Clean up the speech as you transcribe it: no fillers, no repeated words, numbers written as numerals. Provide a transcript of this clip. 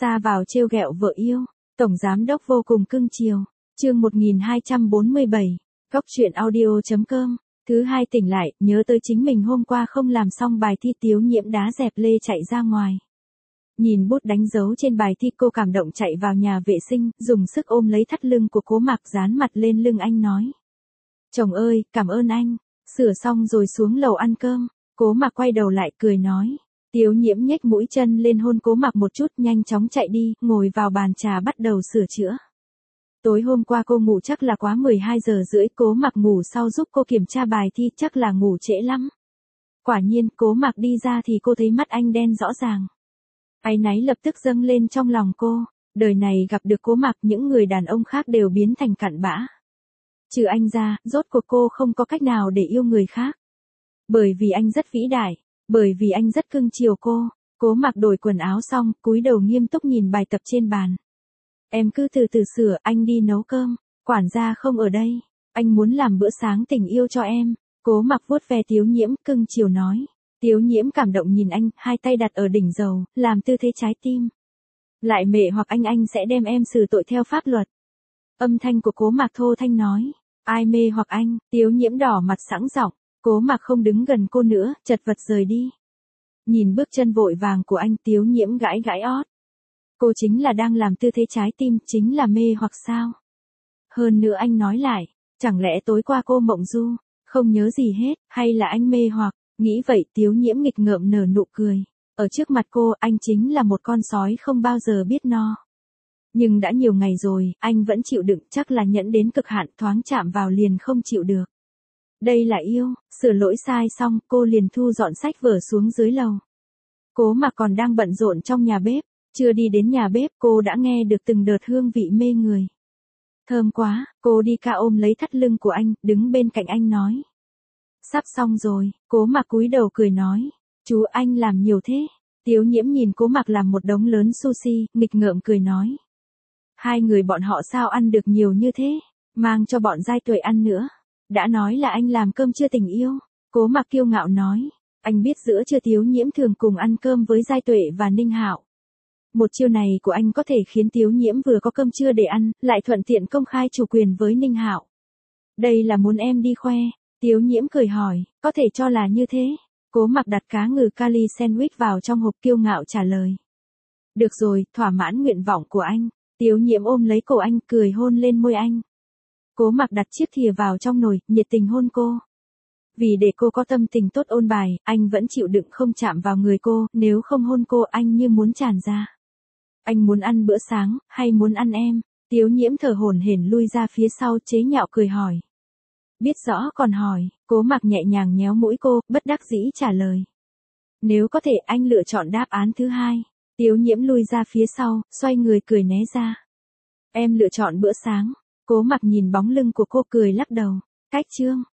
Xa vào trêu ghẹo vợ yêu, tổng giám đốc vô cùng cưng chiều. Chương 1247, Góc truyện audio.com. Thứ hai tỉnh lại, nhớ tới chính mình hôm qua không làm xong bài thi, Tiếu Nhiễm đá dẹp lê chạy ra ngoài. Nhìn bút đánh dấu trên bài thi, cô cảm động chạy vào nhà vệ sinh, dùng sức ôm lấy thắt lưng của Cố Mạc, dán mặt lên lưng anh nói: "Chồng ơi, cảm ơn anh." Sửa xong rồi xuống lầu ăn cơm, Cố Mạc quay đầu lại cười nói. Tiếu Nhiễm nhếch mũi chân lên hôn Cố Mạc một chút, nhanh chóng chạy đi, ngồi vào bàn trà bắt đầu sửa chữa. Tối hôm qua cô ngủ chắc là quá 12 giờ rưỡi, Cố Mạc ngủ sau giúp cô kiểm tra bài thi, chắc là ngủ trễ lắm. Quả nhiên, Cố Mạc đi ra thì cô thấy mắt anh đen rõ ràng. Áy náy lập tức dâng lên trong lòng cô, đời này gặp được Cố Mạc, những người đàn ông khác đều biến thành cặn bã. Trừ anh ra, rốt cuộc cô không có cách nào để yêu người khác. Bởi vì anh rất vĩ đại, bởi vì anh rất cưng chiều cô. Cố Mạc đổi quần áo xong, cúi đầu nghiêm túc nhìn bài tập trên bàn. Em cứ từ từ sửa, anh đi nấu cơm, quản gia không ở đây, anh muốn làm bữa sáng tình yêu cho em. Cố Mạc vuốt ve Tiếu Nhiễm, cưng chiều nói. Tiếu Nhiễm cảm động nhìn anh, hai tay đặt ở đỉnh dầu, làm tư thế trái tim. Lại mẹ hoặc anh sẽ đem em xử tội theo pháp luật. Âm thanh của Cố Mạc thô thanh nói. Ai mê hoặc anh? Tiếu Nhiễm đỏ mặt sẵn giọng. Cố Mạc không đứng gần cô nữa, chật vật rời đi. Nhìn bước chân vội vàng của anh, Tiếu Nhiễm gãi gãi ót. Cô chính là đang làm tư thế trái tim, chính là mê hoặc sao? Hơn nữa anh nói lại, chẳng lẽ tối qua cô mộng du, không nhớ gì hết, hay là anh mê hoặc? Nghĩ vậy, Tiếu Nhiễm nghịch ngợm nở nụ cười. Ở trước mặt cô, anh chính là một con sói không bao giờ biết no. Nhưng đã nhiều ngày rồi, anh vẫn chịu đựng, chắc là nhẫn đến cực hạn, thoáng chạm vào liền không chịu được. Đây là yêu. Sửa lỗi sai xong, cô liền thu dọn sách vở xuống dưới lầu. Cố Mạc còn đang bận rộn trong nhà bếp. Chưa đi đến nhà bếp, cô đã nghe được từng đợt hương vị mê người. Thơm quá, cô đi ca ôm lấy thắt lưng của anh, đứng bên cạnh anh nói. Sắp xong rồi. Cố Mạc cúi đầu cười nói. Chú anh làm nhiều thế. Tiếu Nhiễm nhìn Cố Mạc làm một đống lớn sushi, nghịch ngợm cười nói. Hai người bọn họ sao ăn được nhiều như thế, mang cho bọn Giai Tuệ ăn nữa. Đã nói là anh làm cơm trưa tình yêu. Cố Mạc kiêu ngạo nói. Anh biết giữa trưa Tiếu Nhiễm thường cùng ăn cơm với Giai Tuệ và Ninh Hạo. Một chiêu này của anh có thể khiến Tiếu Nhiễm vừa có cơm trưa để ăn, lại thuận tiện công khai chủ quyền với Ninh Hạo. Đây là muốn em đi khoe. Tiếu Nhiễm cười hỏi, có thể cho là như thế. Cố Mạc đặt cá ngừ kali sandwich vào trong hộp, kiêu ngạo trả lời. Được rồi, thỏa mãn nguyện vọng của anh. Tiếu Nhiễm ôm lấy cổ anh, cười hôn lên môi anh. Cố Mạc đặt chiếc thìa vào trong nồi, nhiệt tình hôn cô. Vì để cô có tâm tình tốt ôn bài, anh vẫn chịu đựng không chạm vào người cô, nếu không hôn cô anh như muốn tràn ra. Anh muốn ăn bữa sáng, hay muốn ăn em? Tiếu Nhiễm thở hổn hển lui ra phía sau, chế nhạo cười hỏi. Biết rõ còn hỏi. Cố Mạc nhẹ nhàng nhéo mũi cô, bất đắc dĩ trả lời. Nếu có thể anh lựa chọn đáp án thứ hai. Tiếu Nhiễm lui ra phía sau, xoay người cười né ra. Em lựa chọn bữa sáng. Cố Mạc nhìn bóng lưng của cô cười lắc đầu. Cách chương.